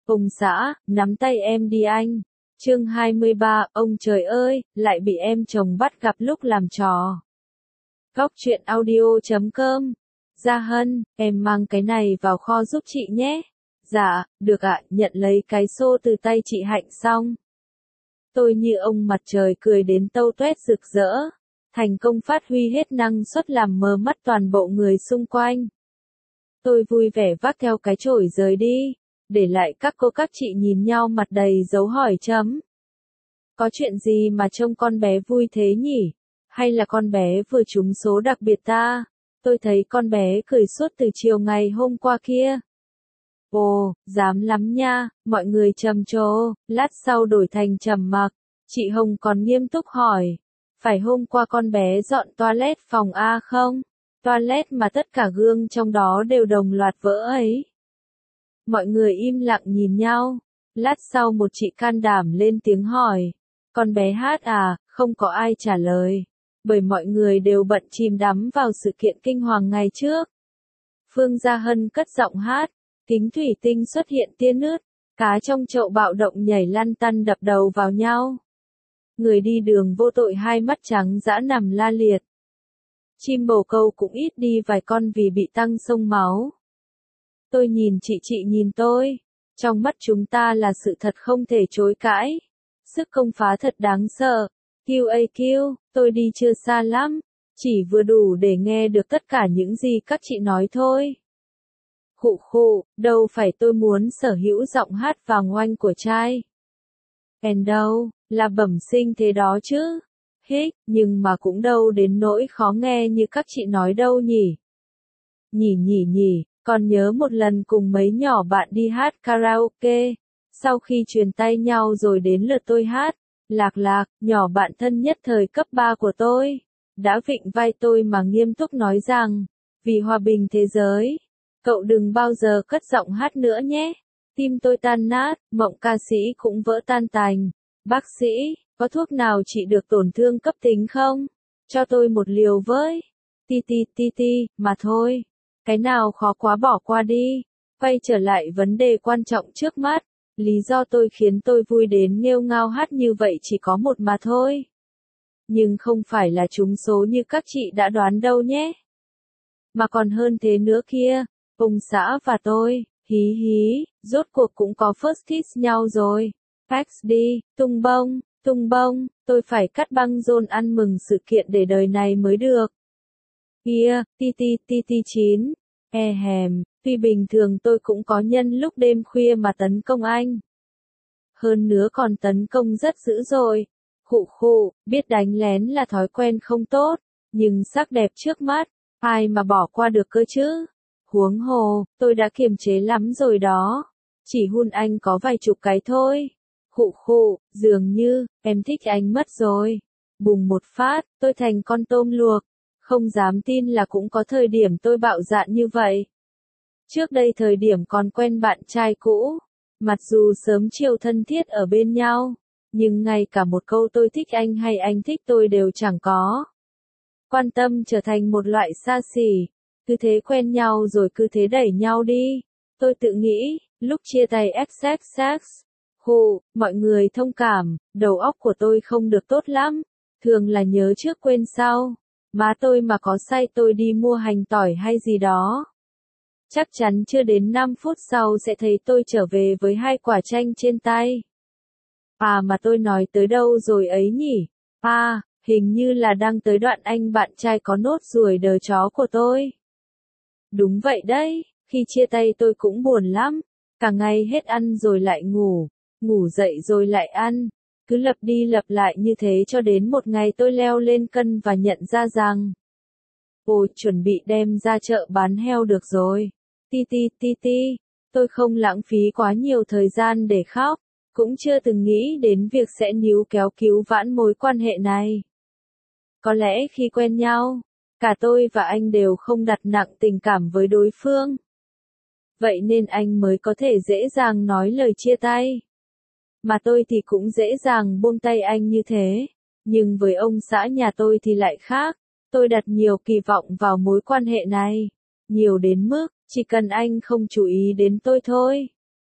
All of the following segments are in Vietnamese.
Ông xã, nắm tay em đi anh. Chương 23, ông trời ơi, lại bị em chồng bắt gặp lúc làm trò. Góc truyện audio.com. Gia Hân, em mang cái này vào kho giúp chị nhé. Dạ, được ạ, nhận lấy cái xô từ tay chị Hạnh xong. Tôi như ông mặt trời cười đến tâu tuét rực rỡ. Thành công phát huy hết năng suất làm mờ mắt toàn bộ người xung quanh. Tôi vui vẻ vác theo cái chổi rời đi, để lại các cô các chị nhìn nhau mặt đầy dấu hỏi chấm. Có chuyện gì mà trông con bé vui thế nhỉ? Hay là con bé vừa trúng số đặc biệt ta? Tôi thấy con bé cười suốt từ chiều ngày hôm qua kia. Ồ, dám lắm nha, mọi người trầm trồ, lát sau đổi thành trầm mặc. Chị Hồng còn nghiêm túc hỏi, phải hôm qua con bé dọn toilet phòng A không? Toilet mà tất cả gương trong đó đều đồng loạt vỡ ấy. Mọi người im lặng nhìn nhau. Lát sau một chị can đảm lên tiếng hỏi, con bé hát à? Không có ai trả lời, bởi mọi người đều bận chìm đắm vào sự kiện kinh hoàng ngày trước. Phương Gia Hân cất giọng hát, kính thủy tinh xuất hiện tia nứt, cá trong chậu bạo động nhảy lăn tăn đập đầu vào nhau. Người đi đường vô tội hai mắt trắng dã nằm la liệt. Chim bồ câu cũng ít đi vài con vì bị tăng xông máu. Tôi nhìn chị nhìn tôi. Trong mắt chúng ta là sự thật không thể chối cãi. Sức công phá thật đáng sợ. QAQ, tôi đi chưa xa lắm. Chỉ vừa đủ để nghe được tất cả những gì các chị nói thôi. Khụ khụ, đâu phải tôi muốn sở hữu giọng hát vàng oanh của trai. En đâu, là bẩm sinh thế đó chứ. Hích, nhưng mà cũng đâu đến nỗi khó nghe như các chị nói đâu nhỉ. Nhỉ, còn nhớ một lần cùng mấy nhỏ bạn đi hát karaoke. Sau khi truyền tay nhau rồi đến lượt tôi hát. Lạc, nhỏ bạn thân nhất thời cấp 3 của tôi, đã vịn vai tôi mà nghiêm túc nói rằng, vì hòa bình thế giới, cậu đừng bao giờ cất giọng hát nữa nhé. Tim tôi tan nát, mộng ca sĩ cũng vỡ tan tành. Bác sĩ, có thuốc nào trị được tổn thương cấp tính không? Cho tôi một liều với. Ti, mà thôi. Cái nào khó quá bỏ qua đi. Quay trở lại vấn đề quan trọng trước mắt. Lý do tôi khiến tôi vui đến nghêu ngao hát như vậy chỉ có một mà thôi. Nhưng không phải là trúng số như các chị đã đoán đâu nhé. Mà còn hơn thế nữa kia, ông xã và tôi, hí, rốt cuộc cũng có first kiss nhau rồi. Pax đi, tung bông, tôi phải cắt băng rôn ăn mừng sự kiện để đời này mới được. Kia, ti 9, tuy bình thường tôi cũng có nhân lúc đêm khuya mà tấn công anh. Hơn nữa còn tấn công rất dữ dội. Khụ, biết đánh lén là thói quen không tốt, nhưng sắc đẹp trước mắt, ai mà bỏ qua được cơ chứ. Huống hồ, tôi đã kiềm chế lắm rồi đó. Chỉ hun anh có vài chục cái thôi. Khụ, dường như, em thích anh mất rồi. Bùng một phát, tôi thành con tôm luộc. Không dám tin là cũng có thời điểm tôi bạo dạn như vậy. Trước đây thời điểm còn quen bạn trai cũ, mặc dù sớm chiều thân thiết ở bên nhau, nhưng ngay cả một câu tôi thích anh hay anh thích tôi đều chẳng có. Quan tâm trở thành một loại xa xỉ, cứ thế quen nhau rồi cứ thế đẩy nhau đi. Tôi tự nghĩ, lúc chia tay XXX, mọi người thông cảm, đầu óc của tôi không được tốt lắm, thường là nhớ trước quên sau. Má tôi mà có say tôi đi mua hành tỏi hay gì đó. Chắc chắn chưa đến 5 phút sau sẽ thấy tôi trở về với 2 quả chanh trên tay. À mà tôi nói tới đâu rồi ấy nhỉ? À, hình như là đang tới đoạn anh bạn trai có nốt ruồi đờ chó của tôi. Đúng vậy đấy, khi chia tay tôi cũng buồn lắm. Cả ngày hết ăn rồi lại ngủ dậy rồi lại ăn. Cứ lặp đi lặp lại như thế cho đến một ngày tôi leo lên cân và nhận ra rằng, ôi, chuẩn bị đem ra chợ bán heo được rồi. Ti, tôi không lãng phí quá nhiều thời gian để khóc, cũng chưa từng nghĩ đến việc sẽ níu kéo cứu vãn mối quan hệ này. Có lẽ khi quen nhau, cả tôi và anh đều không đặt nặng tình cảm với đối phương. Vậy nên anh mới có thể dễ dàng nói lời chia tay. Mà tôi thì cũng dễ dàng buông tay anh như thế. Nhưng với ông xã nhà tôi thì lại khác. Tôi đặt nhiều kỳ vọng vào mối quan hệ này. Nhiều đến mức, chỉ cần anh không chú ý đến tôi thôi.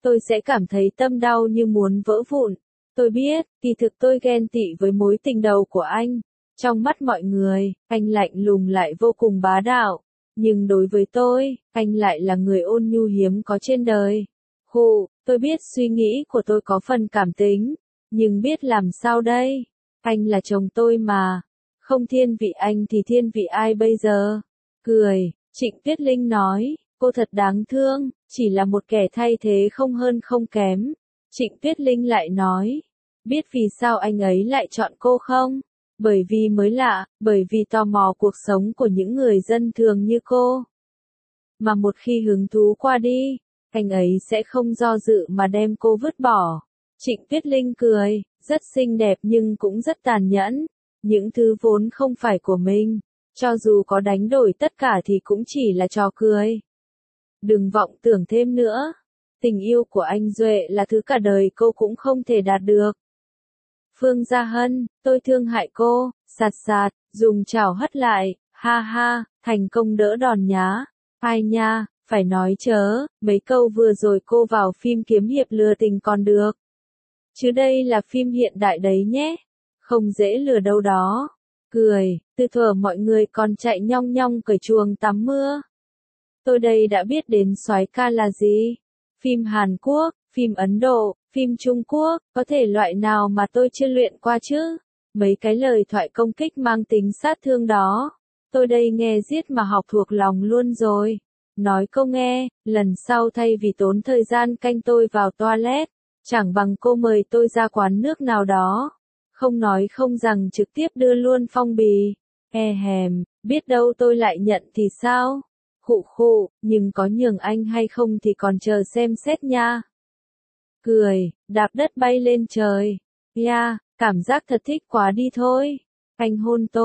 tôi sẽ cảm thấy tâm đau như muốn vỡ vụn. Tôi biết, kỳ thực tôi ghen tị với mối tình đầu của anh. Trong mắt mọi người, anh lạnh lùng lại vô cùng bá đạo. Nhưng đối với tôi, anh lại là người ôn nhu hiếm có trên đời. Tôi biết suy nghĩ của tôi có phần cảm tính, nhưng biết làm sao đây? Anh là chồng tôi mà. Không thiên vị anh thì thiên vị ai bây giờ? Cười, Trịnh Tuyết Linh nói, cô thật đáng thương, chỉ là một kẻ thay thế không hơn không kém. Trịnh Tuyết Linh lại nói, biết vì sao anh ấy lại chọn cô không? Bởi vì mới lạ, bởi vì tò mò cuộc sống của những người dân thường như cô. Mà một khi hứng thú qua đi, anh ấy sẽ không do dự mà đem cô vứt bỏ. Trịnh Tuyết Linh cười, rất xinh đẹp nhưng cũng rất tàn nhẫn. Những thứ vốn không phải của mình, cho dù có đánh đổi tất cả thì cũng chỉ là trò cười. Đừng vọng tưởng thêm nữa. Tình yêu của anh Duệ là thứ cả đời cô cũng không thể đạt được. Phương Gia Hân, tôi thương hại cô, sạt sạt, dùng chảo hất lại, ha ha, thành công đỡ đòn nhá. Ai nha, phải nói chớ, mấy câu vừa rồi cô vào phim kiếm hiệp lừa tình còn được. Chứ đây là phim hiện đại đấy nhé, không dễ lừa đâu đó. Cười, từ thuở mọi người còn chạy nhong nhong cởi chuồng tắm mưa. Tôi đây đã biết đến soái ca là gì. Phim Hàn Quốc, phim Ấn Độ, phim Trung Quốc, có thể loại nào mà tôi chưa luyện qua chứ? Mấy cái lời thoại công kích mang tính sát thương đó, tôi đây nghe giết mà học thuộc lòng luôn rồi. Nói câu nghe, lần sau thay vì tốn thời gian canh tôi vào toilet, chẳng bằng cô mời tôi ra quán nước nào đó. Không nói không rằng trực tiếp đưa luôn phong bì. Biết đâu tôi lại nhận thì sao? Nhưng có nhường anh hay không thì còn chờ xem xét nha. Cười, đạp đất bay lên trời. Cảm giác thật thích quá đi thôi. Anh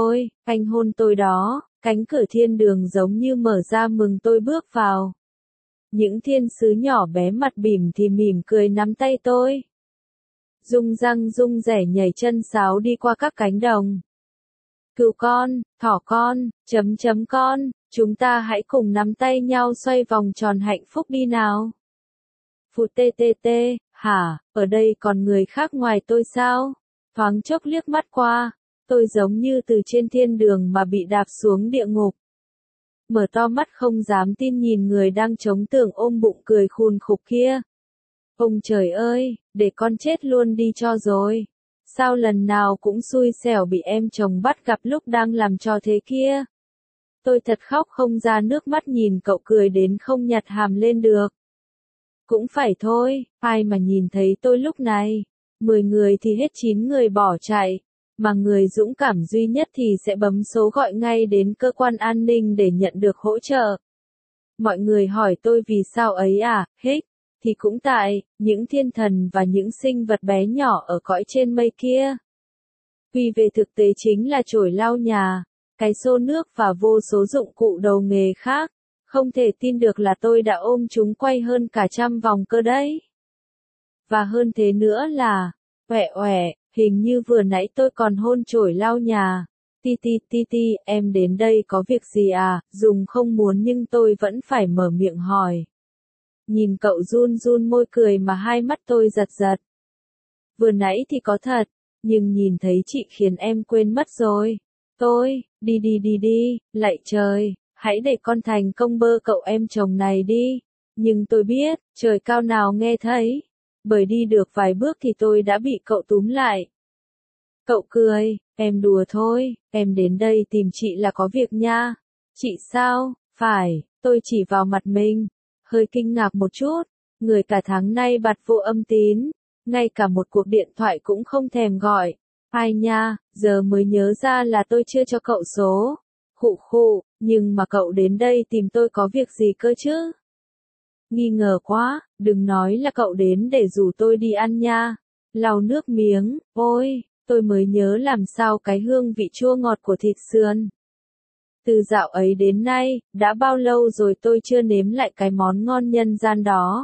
hôn tôi đó, cánh cửa thiên đường giống như mở ra mừng tôi bước vào. Những thiên sứ nhỏ bé mặt bỉm thì mỉm cười nắm tay tôi. Rung răng rung rẻ nhảy chân sáo đi qua các cánh đồng. Cừu con, thỏ con, con, chúng ta hãy cùng nắm tay nhau xoay vòng tròn hạnh phúc đi nào. Phụt tê, hả, ở đây còn người khác ngoài tôi sao? Thoáng chốc liếc mắt qua, tôi giống như từ trên thiên đường mà bị đạp xuống địa ngục. Mở to mắt không dám tin nhìn người đang chống tường ôm bụng cười khùn khục kia. Ông trời ơi, để con chết luôn đi cho rồi. Sao lần nào cũng xui xẻo bị em chồng bắt gặp lúc đang làm trò thế kia. Tôi thật khóc không ra nước mắt nhìn cậu cười đến không nhặt hàm lên được. Cũng phải thôi, ai mà nhìn thấy tôi lúc này. 10 người thì hết 9 người bỏ chạy. Mà người dũng cảm duy nhất thì sẽ bấm số gọi ngay đến cơ quan an ninh để nhận được hỗ trợ. Mọi người hỏi tôi vì sao ấy à, thì cũng tại, những thiên thần và những sinh vật bé nhỏ ở cõi trên mây kia. Quy về thực tế chính là chổi lau nhà, cái xô nước và vô số dụng cụ đầu nghề khác. Không thể tin được là tôi đã ôm chúng quay hơn cả 100 vòng cơ đấy. Và hơn thế nữa là, hình như vừa nãy tôi còn hôn chổi lau nhà. Ti, em đến đây có việc gì à, dùng không muốn nhưng tôi vẫn phải mở miệng hỏi. Nhìn cậu run run môi cười mà hai mắt tôi giật giật. Vừa nãy thì có thật, nhưng nhìn thấy chị khiến em quên mất rồi. Tôi, đi, lạy trời, hãy để con thành công bơ cậu em chồng này đi. Nhưng tôi biết, trời cao nào nghe thấy. Bởi đi được vài bước thì tôi đã bị cậu túm lại. Cậu cười, em đùa thôi, em đến đây tìm chị là có việc nha. Chị sao? Phải, tôi chỉ vào mặt mình. Hơi kinh ngạc một chút, người cả tháng nay bặt vô âm tín, ngay cả một cuộc điện thoại cũng không thèm gọi. Ai nha, giờ mới nhớ ra là tôi chưa cho cậu số. Nhưng mà cậu đến đây tìm tôi có việc gì cơ chứ? Nghi ngờ quá, đừng nói là cậu đến để rủ tôi đi ăn nha. Lau nước miếng, ôi, tôi mới nhớ làm sao cái hương vị chua ngọt của thịt sườn. Từ dạo ấy đến nay, đã bao lâu rồi tôi chưa nếm lại cái món ngon nhân gian đó.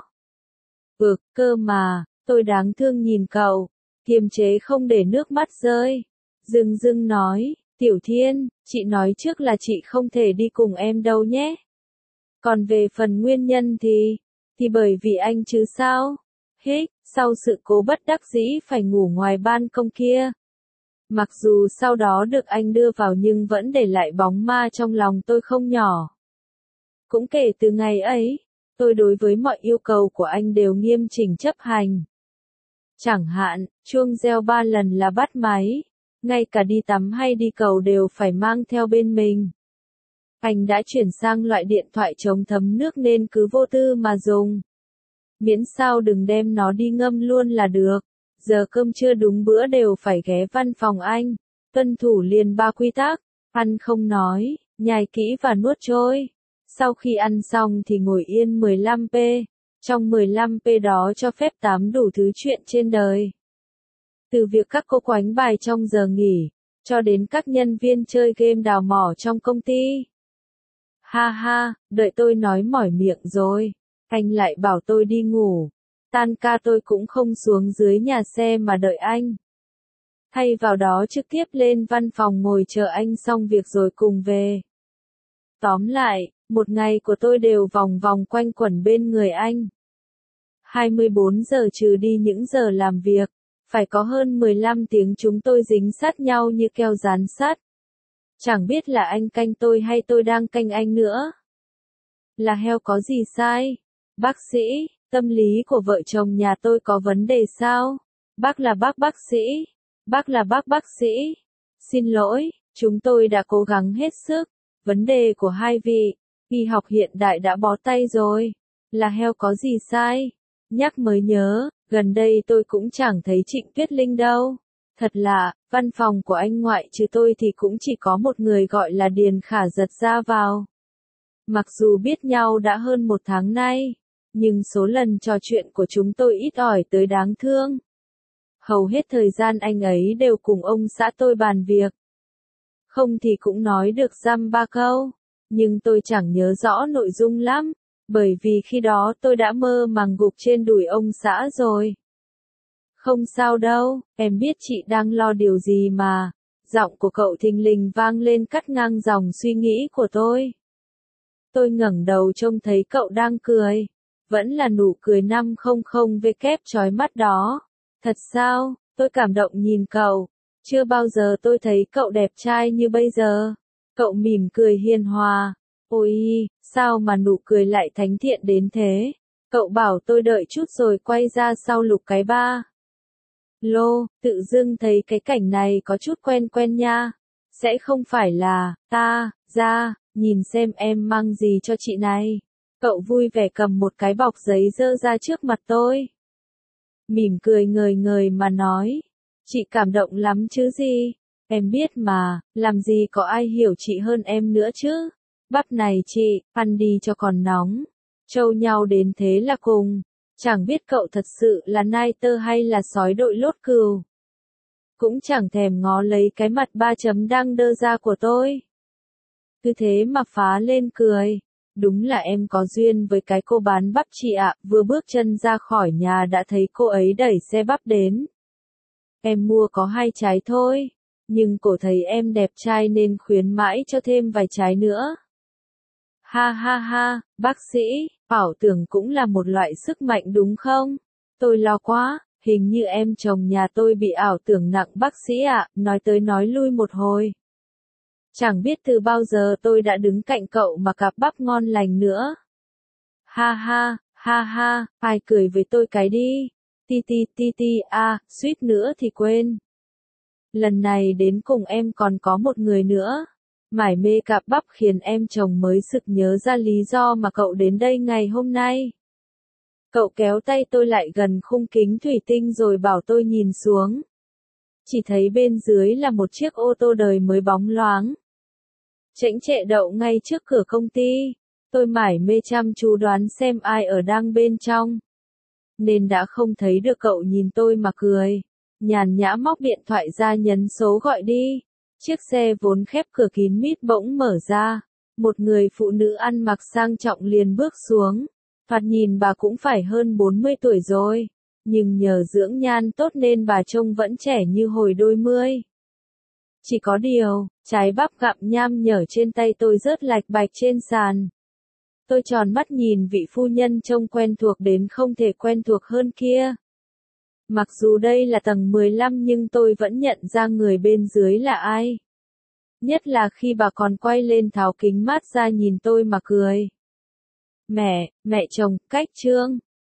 Cơ mà, tôi đáng thương nhìn cậu, kiềm chế không để nước mắt rơi. Dưng nói, Tiểu Thiên, chị nói trước là chị không thể đi cùng em đâu nhé. Còn về phần nguyên nhân thì bởi vì anh chứ sao? Hích, sau sự cố bất đắc dĩ phải ngủ ngoài ban công kia. Mặc dù sau đó được anh đưa vào nhưng vẫn để lại bóng ma trong lòng tôi không nhỏ. Cũng kể từ ngày ấy, tôi đối với mọi yêu cầu của anh đều nghiêm chỉnh chấp hành. Chẳng hạn, chuông reo 3 lần là bắt máy, ngay cả đi tắm hay đi cầu đều phải mang theo bên mình. Anh đã chuyển sang loại điện thoại chống thấm nước nên cứ vô tư mà dùng. Miễn sao đừng đem nó đi ngâm luôn là được. Giờ cơm trưa đúng bữa đều phải ghé văn phòng anh, tuân thủ liền 3 quy tắc, ăn không nói, nhai kỹ và nuốt trôi. Sau khi ăn xong thì ngồi yên 15p, trong 15p đó cho phép tám đủ thứ chuyện trên đời. Từ việc các cô quánh bài trong giờ nghỉ, cho đến các nhân viên chơi game đào mỏ trong công ty. Ha ha, đợi tôi nói mỏi miệng rồi, anh lại bảo tôi đi ngủ. Tan ca tôi cũng không xuống dưới nhà xe mà đợi anh. Thay vào đó trực tiếp lên văn phòng ngồi chờ anh xong việc rồi cùng về. Tóm lại, một ngày của tôi đều vòng vòng quanh quẩn bên người anh. 24 giờ trừ đi những giờ làm việc, phải có hơn 15 tiếng chúng tôi dính sát nhau như keo dán sát. Chẳng biết là anh canh tôi hay tôi đang canh anh nữa. Là heo có gì sai? Bác sĩ, tâm lý của vợ chồng nhà tôi có vấn đề sao? Bác là bác sĩ. Bác là bác sĩ. Xin lỗi, chúng tôi đã cố gắng hết sức. Vấn đề của hai vị, y học hiện đại đã bó tay rồi. Là heo có gì sai? Nhắc mới nhớ, gần đây tôi cũng chẳng thấy Trịnh Tuyết Linh đâu. Thật lạ, văn phòng của anh ngoại trừ tôi thì cũng chỉ có một người gọi là Điền Khả Giật ra vào. Mặc dù biết nhau đã hơn 1 tháng nay, nhưng số lần trò chuyện của chúng tôi ít ỏi tới đáng thương. Hầu hết thời gian anh ấy đều cùng ông xã tôi bàn việc. Không thì cũng nói được dăm ba câu, nhưng tôi chẳng nhớ rõ nội dung lắm, bởi vì khi đó tôi đã mơ màng gục trên đùi ông xã rồi. Không sao đâu, em biết chị đang lo điều gì mà. Giọng của cậu thình lình vang lên cắt ngang dòng suy nghĩ của tôi. Tôi ngẩng đầu trông thấy cậu đang cười. Vẫn là nụ cười 500W chói mắt đó. Thật sao? Tôi cảm động nhìn cậu. Chưa bao giờ tôi thấy cậu đẹp trai như bây giờ. Cậu mỉm cười hiền hòa. Ôi, sao mà nụ cười lại thánh thiện đến thế? Cậu bảo tôi đợi chút rồi quay ra sau lục cái ba. Lô, tự dưng thấy cái cảnh này có chút quen quen nha. Sẽ không phải là, ra, nhìn xem em mang gì cho chị này. Cậu vui vẻ cầm một cái bọc giấy dơ ra trước mặt tôi. Mỉm cười ngời ngời mà nói. Chị cảm động lắm chứ gì. Em biết mà, làm gì có ai hiểu chị hơn em nữa chứ. Bắp này chị, ăn đi cho còn nóng. Trâu nhau đến thế là cùng. Chẳng biết cậu thật sự là nai tơ hay là sói đội lốt cừu. Cũng chẳng thèm ngó lấy cái mặt 3 chấm đang đơ ra của tôi. Cứ thế mà phá lên cười. Đúng là em có duyên với cái cô bán bắp chị ạ. Vừa bước chân ra khỏi nhà đã thấy cô ấy đẩy xe bắp đến. Em mua có 2 trái thôi. Nhưng cổ thấy em đẹp trai nên khuyến mãi cho thêm vài trái nữa. Ha ha ha, bác sĩ, ảo tưởng cũng là một loại sức mạnh đúng không? Tôi lo quá, hình như em chồng nhà tôi bị ảo tưởng nặng bác sĩ ạ, nói tới nói lui một hồi. Chẳng biết từ bao giờ tôi đã đứng cạnh cậu mà cặp bắp ngon lành nữa. Ha ha, ai cười với tôi cái đi. Ti, suýt nữa thì quên. Lần này đến cùng em còn có một người nữa. Mải mê cặp bắp khiến em chồng mới sực nhớ ra lý do mà cậu đến đây ngày hôm nay. Cậu kéo tay tôi lại gần khung kính thủy tinh rồi bảo tôi nhìn xuống. Chỉ thấy bên dưới là một chiếc ô tô đời mới bóng loáng. Chễnh chệ đậu ngay trước cửa công ty. Tôi mải mê chăm chú đoán xem ai ở đang bên trong. Nên đã không thấy được cậu nhìn tôi mà cười. Nhàn nhã móc điện thoại ra nhấn số gọi đi. Chiếc xe vốn khép cửa kín mít bỗng mở ra. Một người phụ nữ ăn mặc sang trọng liền bước xuống. Thoạt nhìn bà cũng phải hơn 40 tuổi rồi. Nhưng nhờ dưỡng nhan tốt nên bà trông vẫn trẻ như hồi đôi mươi. Chỉ có điều, trái bắp gặm nham nhở trên tay tôi rớt lạch bạch trên sàn. Tôi tròn mắt nhìn vị phu nhân trông quen thuộc đến không thể quen thuộc hơn kia. Mặc dù đây là tầng 15 nhưng tôi vẫn nhận ra người bên dưới là ai. Nhất là khi bà còn quay lên tháo kính mát ra nhìn tôi mà cười. Mẹ chồng, cách Trương.